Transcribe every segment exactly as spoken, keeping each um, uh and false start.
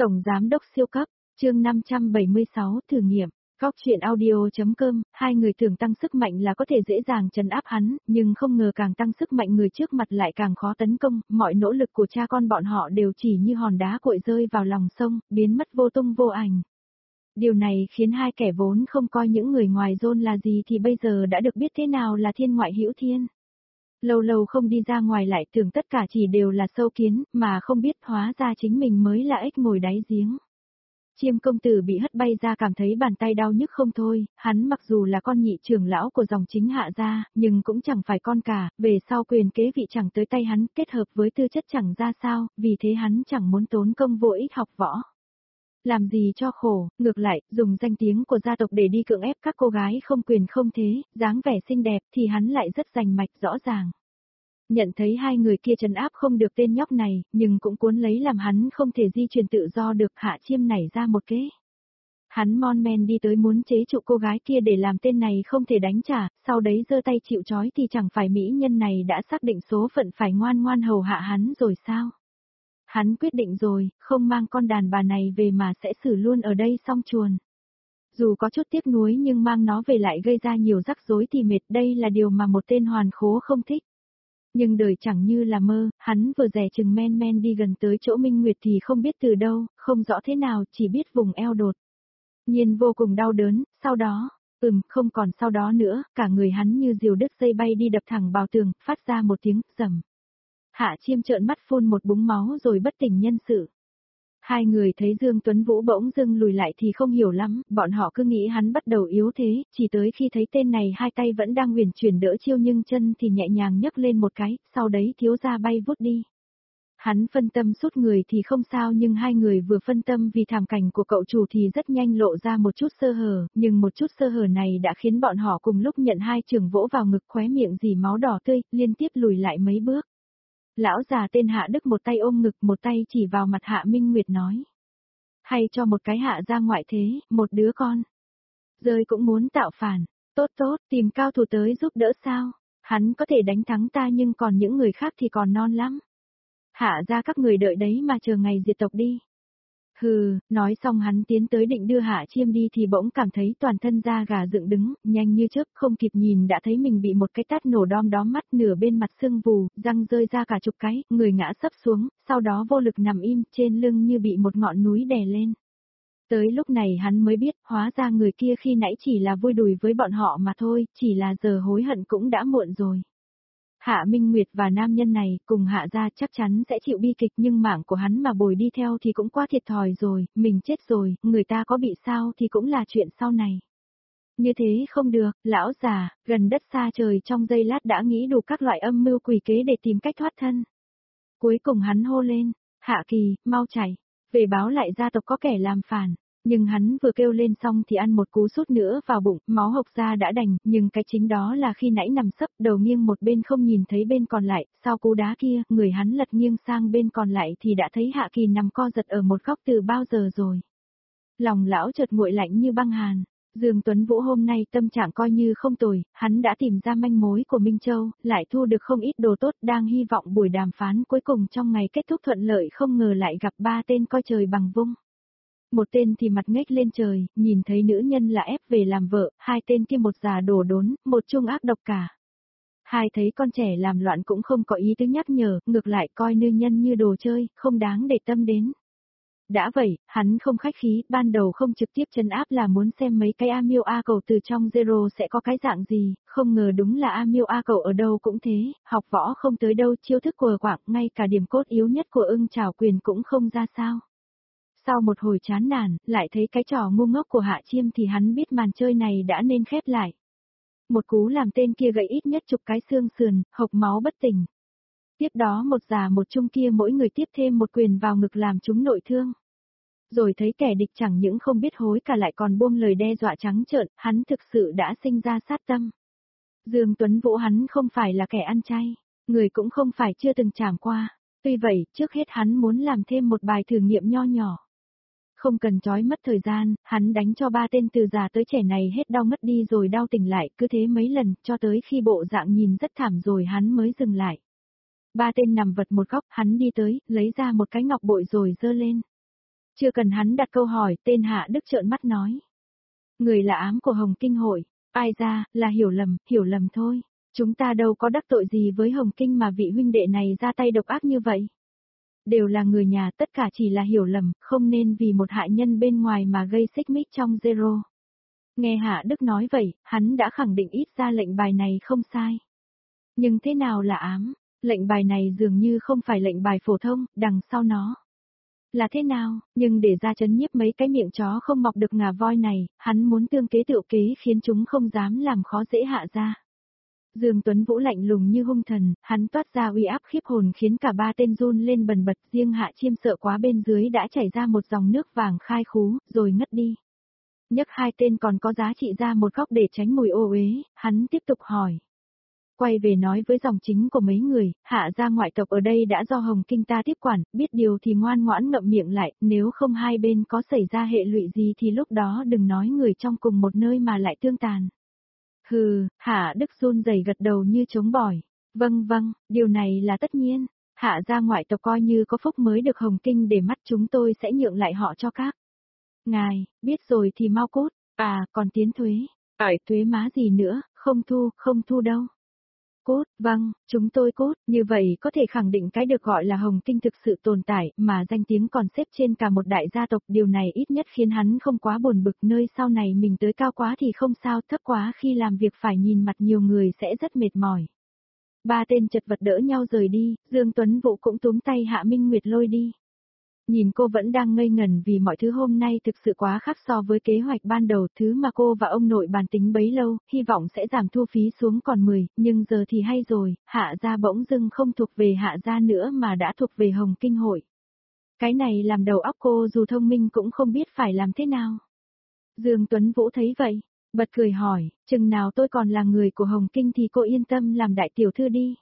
Tổng Giám đốc siêu cấp, chương năm trăm bảy mươi sáu thử nghiệm, Góc chuyện audio.com, hai người tưởng tăng sức mạnh là có thể dễ dàng trấn áp hắn, nhưng không ngờ càng tăng sức mạnh người trước mặt lại càng khó tấn công, mọi nỗ lực của cha con bọn họ đều chỉ như hòn đá cuội rơi vào lòng sông, biến mất vô tung vô ảnh. Điều này khiến hai kẻ vốn không coi những người ngoài John là gì thì bây giờ đã được biết thế nào là thiên ngoại hữu thiên. Lâu lâu không đi ra ngoài lại tưởng tất cả chỉ đều là sâu kiến, mà không biết hóa ra chính mình mới là ếch ngồi đáy giếng. Chiêm công tử bị hất bay ra cảm thấy bàn tay đau nhức không thôi, hắn mặc dù là con nhị trưởng lão của dòng chính Hạ gia, nhưng cũng chẳng phải con cả, về sau quyền kế vị chẳng tới tay hắn, kết hợp với tư chất chẳng ra sao, vì thế hắn chẳng muốn tốn công vô ích học võ. Làm gì cho khổ, ngược lại, dùng danh tiếng của gia tộc để đi cưỡng ép các cô gái không quyền không thế, dáng vẻ xinh đẹp thì hắn lại rất rành mạch rõ ràng. Nhận thấy hai người kia trấn áp không được tên nhóc này, nhưng cũng cuốn lấy làm hắn không thể di chuyển tự do được. Hạ Chiêm nảy ra một kế. Hắn mon men đi tới muốn chế trụ cô gái kia để làm tên này không thể đánh trả, sau đấy giơ tay chịu trói thì chẳng phải mỹ nhân này đã xác định số phận phải ngoan ngoan hầu hạ hắn rồi sao? Hắn quyết định rồi, không mang con đàn bà này về mà sẽ xử luôn ở đây xong chuồn. Dù có chút tiếc nuối nhưng mang nó về lại gây ra nhiều rắc rối thì mệt, đây là điều mà một tên hoàn khố không thích. Nhưng đời chẳng như là mơ, hắn vừa dè chừng men men đi gần tới chỗ Minh Nguyệt thì không biết từ đâu, không rõ thế nào, chỉ biết vùng eo đột nhiên vô cùng đau đớn, sau đó, ừm, không còn sau đó nữa, cả người hắn như diều đứt dây bay đi đập thẳng vào tường, phát ra một tiếng rầm. Hạ Chiêm trợn mắt phun một búng máu rồi bất tỉnh nhân sự. Hai người thấy Dương Tuấn Vũ bỗng dưng lùi lại thì không hiểu lắm, bọn họ cứ nghĩ hắn bắt đầu yếu thế, chỉ tới khi thấy tên này hai tay vẫn đang huyền chuyển đỡ chiêu nhưng chân thì nhẹ nhàng nhấc lên một cái, sau đấy thiếu gia bay vút đi. Hắn phân tâm sút người thì không sao nhưng hai người vừa phân tâm vì thảm cảnh của cậu chủ thì rất nhanh lộ ra một chút sơ hở, nhưng một chút sơ hở này đã khiến bọn họ cùng lúc nhận hai chưởng vỗ vào ngực khóe miệng dì máu đỏ tươi, liên tiếp lùi lại mấy bước. Lão già tên Hạ Đức một tay ôm ngực một tay chỉ vào mặt Hạ Minh Nguyệt nói. Hay cho một cái Hạ ra ngoại thế, một đứa con. Rơi cũng muốn tạo phản, tốt tốt, tìm cao thủ tới giúp đỡ sao, hắn có thể đánh thắng ta nhưng còn những người khác thì còn non lắm. Hạ ra các người đợi đấy mà chờ ngày diệt tộc đi. Hừ, nói xong hắn tiến tới định đưa Hạ Chiêm đi thì bỗng cảm thấy toàn thân da gà dựng đứng, nhanh như chớp, không kịp nhìn đã thấy mình bị một cái tát nổ đom đóm mắt, nửa bên mặt sưng vù, răng rơi ra cả chục cái, người ngã sấp xuống, sau đó vô lực nằm im, trên lưng như bị một ngọn núi đè lên. Tới lúc này hắn mới biết, hóa ra người kia khi nãy chỉ là vui đùi với bọn họ mà thôi, chỉ là giờ hối hận cũng đã muộn rồi. Hạ Minh Nguyệt và nam nhân này cùng Hạ gia chắc chắn sẽ chịu bi kịch nhưng mạng của hắn mà bồi đi theo thì cũng quá thiệt thòi rồi, mình chết rồi, người ta có bị sao thì cũng là chuyện sau này. Như thế không được, lão già, gần đất xa trời trong giây lát đã nghĩ đủ các loại âm mưu quỷ kế để tìm cách thoát thân. Cuối cùng hắn hô lên, Hạ Kỳ, mau chạy, về báo lại gia tộc có kẻ làm phản. Nhưng hắn vừa kêu lên xong thì ăn một cú sút nữa vào bụng, máu hộc ra đã đành, nhưng cái chính đó là khi nãy nằm sấp đầu nghiêng một bên không nhìn thấy bên còn lại, sau cú đá kia, người hắn lật nghiêng sang bên còn lại thì đã thấy Hạ Kỳ nằm co giật ở một góc từ bao giờ rồi. Lòng lão chợt nguội lạnh như băng hàn. Dương Tuấn Vũ hôm nay tâm trạng coi như không tồi, hắn đã tìm ra manh mối của Minh Châu, lại thu được không ít đồ tốt, đang hy vọng buổi đàm phán cuối cùng trong ngày kết thúc thuận lợi không ngờ lại gặp ba tên coi trời bằng vung. Một tên thì mặt ngếch lên trời, nhìn thấy nữ nhân là ép về làm vợ, hai tên kia một già đổ đốn, một trung ác độc cả. Hai thấy con trẻ làm loạn cũng không có ý tứ nhắc nhở, ngược lại coi nữ nhân như đồ chơi, không đáng để tâm đến. Đã vậy, hắn không khách khí, ban đầu không trực tiếp trấn áp là muốn xem mấy cái A Miêu A Cầu từ trong Zero sẽ có cái dạng gì, không ngờ đúng là A Miêu A Cầu ở đâu cũng thế, học võ không tới đâu, chiêu thức của quảng, ngay cả điểm cốt yếu nhất của ưng trảo quyền cũng không ra sao. Sau một hồi chán nản, lại thấy cái trò ngu ngốc của Hạ Chiêm thì hắn biết màn chơi này đã nên khép lại. Một cú làm tên kia gãy ít nhất chục cái xương sườn, hộc máu bất tỉnh. Tiếp đó một già một trung kia mỗi người tiếp thêm một quyền vào ngực làm chúng nội thương. Rồi thấy kẻ địch chẳng những không biết hối cả lại còn buông lời đe dọa trắng trợn, hắn thực sự đã sinh ra sát tâm. Dương Tuấn Vũ hắn không phải là kẻ ăn chay, người cũng không phải chưa từng trảm qua. Tuy vậy, trước hết hắn muốn làm thêm một bài thử nghiệm nho nhỏ. Không cần trói mất thời gian, hắn đánh cho ba tên từ già tới trẻ này hết đau ngất đi rồi đau tỉnh lại, cứ thế mấy lần, cho tới khi bộ dạng nhìn rất thảm rồi hắn mới dừng lại. Ba tên nằm vật một góc, hắn đi tới, lấy ra một cái ngọc bội rồi giơ lên. Chưa cần hắn đặt câu hỏi, tên Hạ Đức trợn mắt nói. Người là ám của Hồng Kinh hội, ai ra, là hiểu lầm, hiểu lầm thôi. Chúng ta đâu có đắc tội gì với Hồng Kinh mà vị huynh đệ này ra tay độc ác như vậy. Đều là người nhà, tất cả chỉ là hiểu lầm, không nên vì một hại nhân bên ngoài mà gây xích mích trong Zero. Nghe Hạ Đức nói vậy, hắn đã khẳng định ít ra lệnh bài này không sai. Nhưng thế nào là ám? Lệnh bài này dường như không phải lệnh bài phổ thông, đằng sau nó. Là thế nào, nhưng để ra chấn nhiếp mấy cái miệng chó không mọc được ngà voi này, hắn muốn tương kế tự kế khiến chúng không dám làm khó dễ Hạ ra. Dương Tuấn Vũ lạnh lùng như hung thần, hắn toát ra uy áp khiếp hồn khiến cả ba tên run lên bần bật, riêng Hạ Chiêm sợ quá bên dưới đã chảy ra một dòng nước vàng khai khú, rồi ngất đi. Nhấc hai tên còn có giá trị ra một góc để tránh mùi ô uế, hắn tiếp tục hỏi. Quay về nói với dòng chính của mấy người, Hạ gia ngoại tộc ở đây đã do Hồng Kinh ta tiếp quản, biết điều thì ngoan ngoãn ngậm miệng lại, nếu không hai bên có xảy ra hệ lụy gì thì lúc đó đừng nói người trong cùng một nơi mà lại tương tàn. Hừ, Hạ Đức run rẩy gật đầu như chống bỏi. Vâng vâng, điều này là tất nhiên. Hạ gia ngoại tộc coi như có phúc mới được Hồng Kinh để mắt chúng tôi sẽ nhượng lại họ cho các. Ngài, biết rồi thì mau cút. À, còn tiến thuế. Ỏi thuế má gì nữa, không thu, không thu đâu. Cút, vâng, chúng tôi cút, như vậy có thể khẳng định cái được gọi là Hồng Kinh thực sự tồn tại, mà danh tiếng còn xếp trên cả một đại gia tộc, điều này ít nhất khiến hắn không quá buồn bực, nơi sau này mình tới cao quá thì không sao, thấp quá khi làm việc phải nhìn mặt nhiều người sẽ rất mệt mỏi. Ba tên chật vật đỡ nhau rời đi, Dương Tuấn Vũ cũng túm tay Hạ Minh Nguyệt lôi đi. Nhìn cô vẫn đang ngây ngẩn vì mọi thứ hôm nay thực sự quá khác so với kế hoạch ban đầu, thứ mà cô và ông nội bàn tính bấy lâu, hy vọng sẽ giảm thu phí xuống còn mười, nhưng giờ thì hay rồi, Hạ gia bỗng dưng không thuộc về Hạ gia nữa mà đã thuộc về Hồng Kinh hội. Cái này làm đầu óc cô dù thông minh cũng không biết phải làm thế nào. Dương Tuấn Vũ thấy vậy, bật cười hỏi, chừng nào tôi còn là người của Hồng Kinh thì cô yên tâm làm đại tiểu thư đi.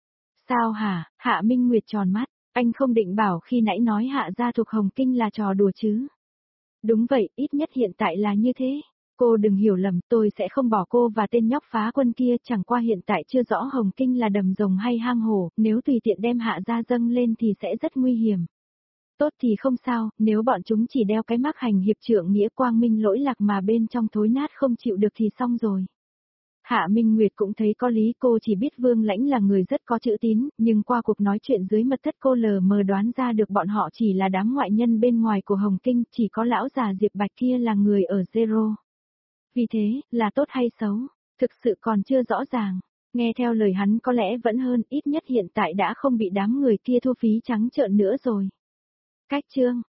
Sao hả? Hạ Minh Nguyệt tròn mắt. Anh không định bảo khi nãy nói Hạ gia thuộc Hồng Kinh là trò đùa chứ. Đúng vậy, ít nhất hiện tại là như thế. Cô đừng hiểu lầm, tôi sẽ không bỏ cô và tên nhóc phá quân kia, chẳng qua hiện tại chưa rõ Hồng Kinh là đầm rồng hay hang hổ, nếu tùy tiện đem Hạ gia dâng lên thì sẽ rất nguy hiểm. Tốt thì không sao, nếu bọn chúng chỉ đeo cái mác hành hiệp trượng nghĩa quang minh lỗi lạc mà bên trong thối nát không chịu được thì xong rồi. Hạ Minh Nguyệt cũng thấy có lý, cô chỉ biết Vương Lãnh là người rất có chữ tín, nhưng qua cuộc nói chuyện dưới mật thất cô lờ mờ đoán ra được bọn họ chỉ là đám ngoại nhân bên ngoài của Hồng Kinh, chỉ có lão già Diệp Bạch kia là người ở Zero. Vì thế, là tốt hay xấu, thực sự còn chưa rõ ràng. Nghe theo lời hắn có lẽ vẫn hơn, ít nhất hiện tại đã không bị đám người kia thu phí trắng trợn nữa rồi. Cách chương